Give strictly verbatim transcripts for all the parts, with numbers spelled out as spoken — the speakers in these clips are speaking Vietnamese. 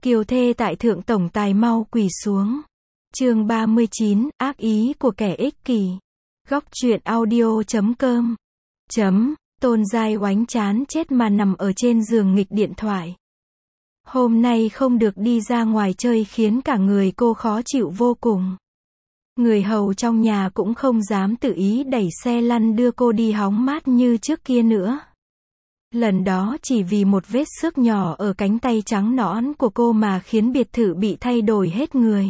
Kiều thê tại thượng tổng tài mau quỳ xuống. Chương ba mươi chín, ác ý của kẻ ích kỷ. Góc truyện audio chấm com. Chấm, Tôn Giai oánh chán chết mà nằm ở trên giường nghịch điện thoại. Hôm nay không được đi ra ngoài chơi khiến cả người cô khó chịu vô cùng. Người hầu trong nhà cũng không dám tự ý đẩy xe lăn đưa cô đi hóng mát như trước kia nữa. Lần đó chỉ vì một vết xước nhỏ ở cánh tay trắng nõn của cô mà khiến biệt thự bị thay đổi hết người.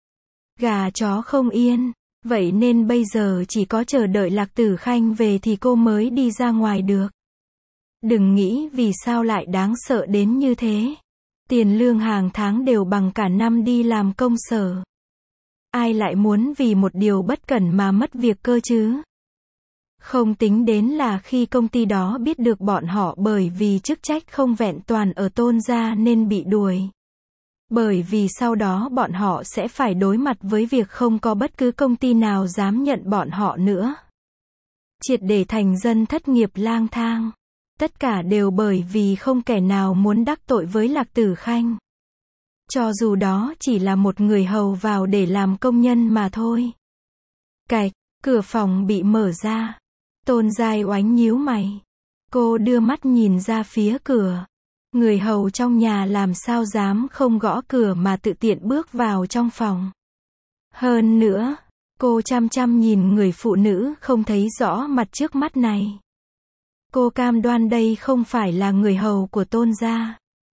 Gà chó không yên, vậy nên bây giờ chỉ có chờ đợi Lạc Tử Khanh về thì cô mới đi ra ngoài được. Đừng nghĩ vì sao lại đáng sợ đến như thế. Tiền lương hàng tháng đều bằng cả năm đi làm công sở. Ai lại muốn vì một điều bất cẩn mà mất việc cơ chứ? Không tính đến là khi công ty đó biết được bọn họ bởi vì chức trách không vẹn toàn ở Tôn gia nên bị đuổi. Bởi vì sau đó bọn họ sẽ phải đối mặt với việc không có bất cứ công ty nào dám nhận bọn họ nữa. Triệt để thành dân thất nghiệp lang thang. Tất cả đều bởi vì không kẻ nào muốn đắc tội với Lạc Tử Khanh. Cho dù đó chỉ là một người hầu vào để làm công nhân mà thôi. Cạch, cửa phòng bị mở ra. Tôn Giai oánh nhíu mày. Cô đưa mắt nhìn ra phía cửa. Người hầu trong nhà làm sao dám không gõ cửa mà tự tiện bước vào trong phòng. Hơn nữa, cô chăm chăm nhìn người phụ nữ không thấy rõ mặt trước mắt này. Cô cam đoan đây không phải là người hầu của Tôn gia.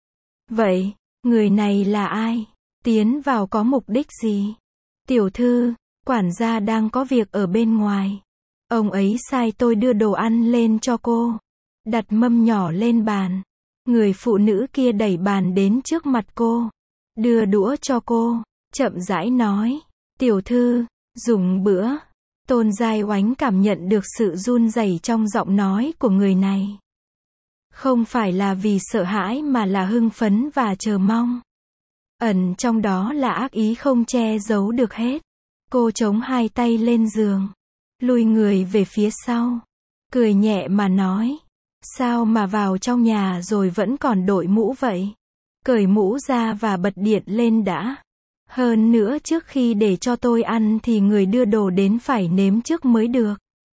Vậy, người này là ai? Tiến vào có mục đích gì? Tiểu thư, quản gia đang có việc ở bên ngoài. Ông ấy sai tôi đưa đồ ăn lên cho cô. Đặt mâm nhỏ lên bàn. Người phụ nữ kia đẩy bàn đến trước mặt cô. Đưa đũa cho cô. Chậm rãi nói. Tiểu thư, dùng bữa. Tôn Giai oánh cảm nhận được sự run rẩy trong giọng nói của người này. Không phải là vì sợ hãi mà là hưng phấn và chờ mong. Ẩn trong đó là ác ý không che giấu được hết. Cô chống hai tay lên giường. Lùi người về phía sau. Cười nhẹ mà nói. Sao mà vào trong nhà rồi vẫn còn đội mũ vậy? Cởi mũ ra và bật điện lên đã. Hơn nữa trước khi để cho tôi ăn thì người đưa đồ đến phải nếm trước mới được.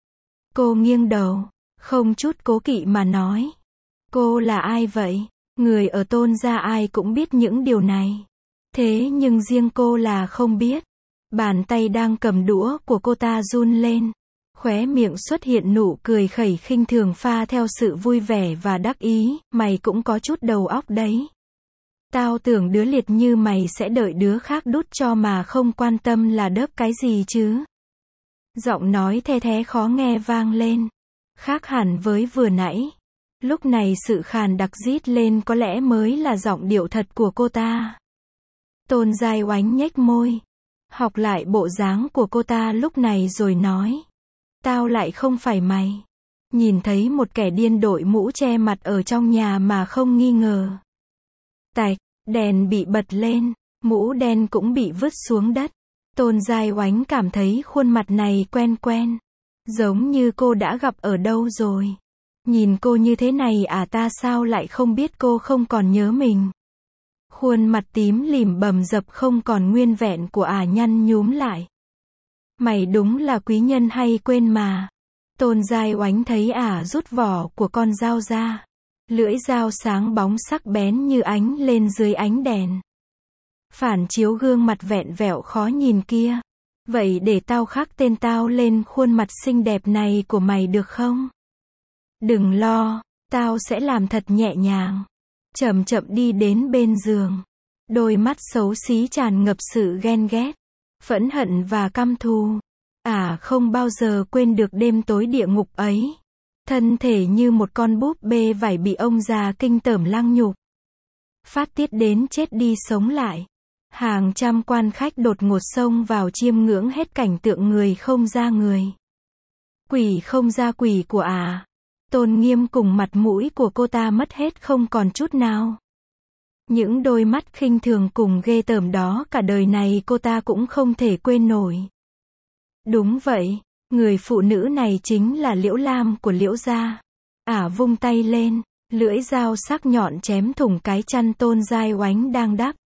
Cô nghiêng đầu, không chút cố kỵ mà nói. Cô là ai vậy? Người ở Tôn gia ai cũng biết những điều này. Thế nhưng riêng cô là không biết. Bàn tay đang cầm đũa của cô ta run lên. Khóe miệng xuất hiện nụ cười khẩy khinh thường pha theo sự vui vẻ và đắc ý. Mày cũng có chút đầu óc đấy. Tao tưởng đứa liệt như mày sẽ đợi đứa khác đút cho mà không quan tâm là đớp cái gì chứ. Giọng nói the thé khó nghe vang lên. Khác hẳn với vừa nãy. Lúc này sự khàn đặc rít lên có lẽ mới là giọng điệu thật của cô ta. Tôn Giai oánh nhếch môi. Học lại bộ dáng của cô ta lúc này rồi nói. Tao lại không phải mày. Nhìn thấy một kẻ điên đội mũ che mặt ở trong nhà mà không nghi ngờ. Tạch, đèn bị bật lên, mũ đen cũng bị vứt xuống đất. Tôn Giai oánh cảm thấy khuôn mặt này quen quen. Giống như cô đã gặp ở đâu rồi. Nhìn cô như thế này à, ta sao lại không biết cô không còn nhớ mình. Khuôn mặt tím lìm bầm dập không còn nguyên vẹn của ả nhăn nhúm lại. Mày đúng là quý nhân hay quên mà. Tôn Giai oánh thấy ả rút vỏ của con dao ra. Lưỡi dao sáng bóng sắc bén như ánh lên dưới ánh đèn. Phản chiếu gương mặt vẹn vẹo khó nhìn kia. Vậy để tao khắc tên tao lên khuôn mặt xinh đẹp này của mày được không? Đừng lo, tao sẽ làm thật nhẹ nhàng. Chậm chậm đi đến bên giường. Đôi mắt xấu xí tràn ngập sự ghen ghét, phẫn hận và căm thù. Ả không bao giờ quên được đêm tối địa ngục ấy. Thân thể như một con búp bê vải bị ông già kinh tởm lăng nhục. Phát tiết đến chết đi sống lại. Hàng trăm quan khách đột ngột xông vào chiêm ngưỡng hết cảnh tượng người không ra người. Quỷ không ra quỷ của ả. Tôn nghiêm cùng mặt mũi của cô ta mất hết không còn chút nào. Những đôi mắt khinh thường cùng ghê tởm đó cả đời này cô ta cũng không thể quên nổi. Đúng vậy. Người phụ nữ này chính là Liễu Lam của Liễu gia. Ả vung tay lên, lưỡi dao sắc nhọn chém thủng cái chăn Tôn Giai oánh đang đắp.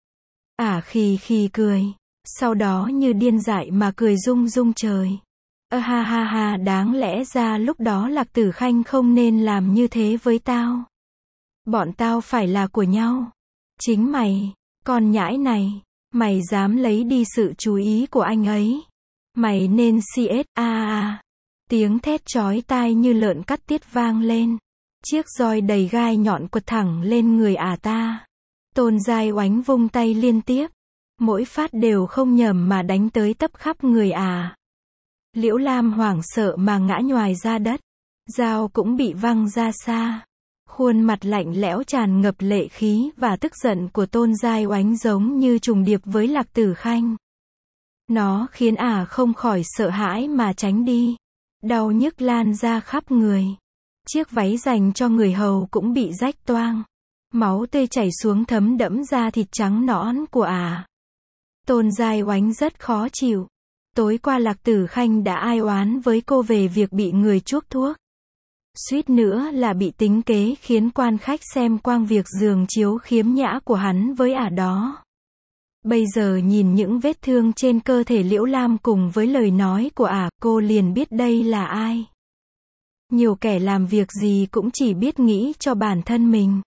Ả khì khì cười. Sau đó như điên dại mà cười rung rung trời. Ơ ha ha ha, đáng lẽ ra lúc đó Lạc Tử Khanh không nên làm như thế với tao. Bọn tao phải là của nhau. Chính mày, con nhãi này, mày dám lấy đi sự chú ý của anh ấy. Mày nên xê ét a a. Tiếng thét chói tai như lợn cắt tiết vang lên. Chiếc roi đầy gai nhọn quật thẳng lên người Ả ta. Tôn Giai Oánh vung tay liên tiếp. Mỗi phát đều không nhầm mà đánh tới tấp khắp người Ả. Liễu Lam hoảng sợ mà ngã nhoài ra đất. Dao cũng bị văng ra xa. Khuôn mặt lạnh lẽo tràn ngập lệ khí và tức giận của Tôn Giai Oánh giống như trùng điệp với Lạc Tử Khanh. Nó khiến Ả không khỏi sợ hãi mà tránh đi. Đau nhức lan ra khắp người. Chiếc váy dành cho người hầu cũng bị rách toang. Máu tươi chảy xuống thấm đẫm da thịt trắng nõn của Ả. Tôn Giai Oánh rất khó chịu. Tối qua Lạc Tử Khanh đã ai oán với cô về việc bị người chuốc thuốc. Suýt nữa là bị tính kế khiến quan khách xem quang việc giường chiếu khiếm nhã của hắn với Ả đó. Bây giờ nhìn những vết thương trên cơ thể Liễu Lam cùng với lời nói của Ả, cô liền biết đây là ai. Nhiều kẻ làm việc gì cũng chỉ biết nghĩ cho bản thân mình.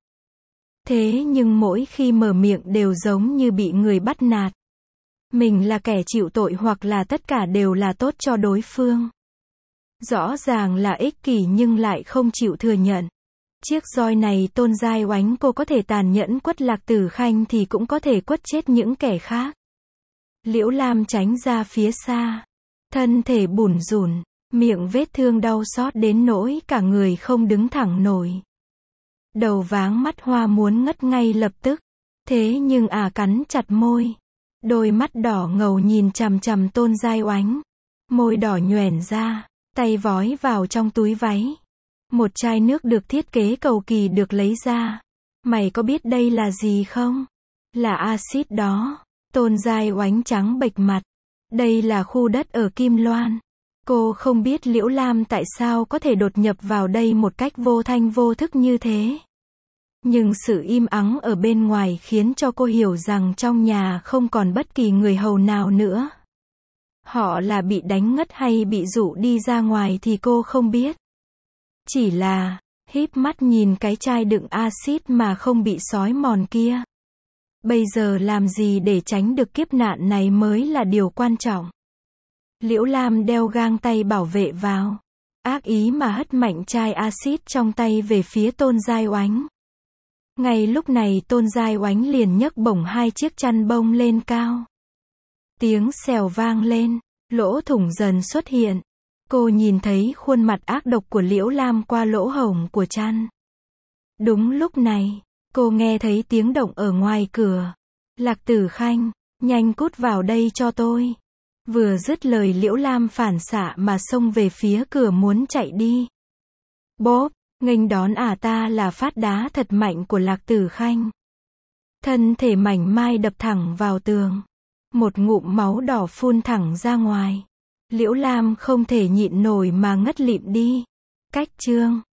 Thế nhưng mỗi khi mở miệng đều giống như bị người bắt nạt. Mình là kẻ chịu tội hoặc là tất cả đều là tốt cho đối phương. Rõ ràng là ích kỷ nhưng lại không chịu thừa nhận. Chiếc roi này Tôn Giai Oánh cô có thể tàn nhẫn quất Lạc Tử Khanh thì cũng có thể quất chết những kẻ khác. Liễu Lam tránh ra phía xa. Thân thể bủn rủn, miệng vết thương đau xót đến nỗi cả người không đứng thẳng nổi. Đầu váng mắt hoa muốn ngất ngay lập tức. Thế nhưng Ả cắn chặt môi. Đôi mắt đỏ ngầu nhìn chằm chằm Tôn Giai Oánh. Môi đỏ nhoẻn ra, tay vói vào trong túi váy. Một chai nước được thiết kế cầu kỳ được lấy ra. Mày có biết đây là gì không? Là axit đó. Tôn Giai Oánh trắng bệch mặt. Đây là khu đất ở Kim Loan. Cô không biết Liễu Lam tại sao có thể đột nhập vào đây một cách vô thanh vô thức như thế. Nhưng sự im ắng ở bên ngoài khiến cho cô hiểu rằng trong nhà không còn bất kỳ người hầu nào nữa. Họ là bị đánh ngất hay bị dụ đi ra ngoài thì cô không biết. Chỉ là, híp mắt nhìn cái chai đựng axit mà không bị xói mòn kia. Bây giờ làm gì để tránh được kiếp nạn này mới là điều quan trọng. Liễu Lam đeo gang tay bảo vệ vào. Ác ý mà hất mạnh chai axit trong tay về phía Tôn Giai Oánh. Ngay lúc này Tôn Giai Oánh liền nhấc bổng hai chiếc chăn bông lên cao. Tiếng xèo vang lên, lỗ thủng dần xuất hiện. Cô nhìn thấy khuôn mặt ác độc của Liễu Lam qua lỗ hổng của chăn. Đúng lúc này, cô nghe thấy tiếng động ở ngoài cửa. Lạc Tử Khanh, nhanh cút vào đây cho tôi. Vừa dứt lời Liễu Lam phản xạ mà xông về phía cửa muốn chạy đi. Bốp, nghênh đón Ả ta là phát đá thật mạnh của Lạc Tử Khanh. Thân thể mảnh mai đập thẳng vào tường. Một ngụm máu đỏ phun thẳng ra ngoài. Liễu Lam không thể nhịn nổi mà ngất lịm đi. Cách chương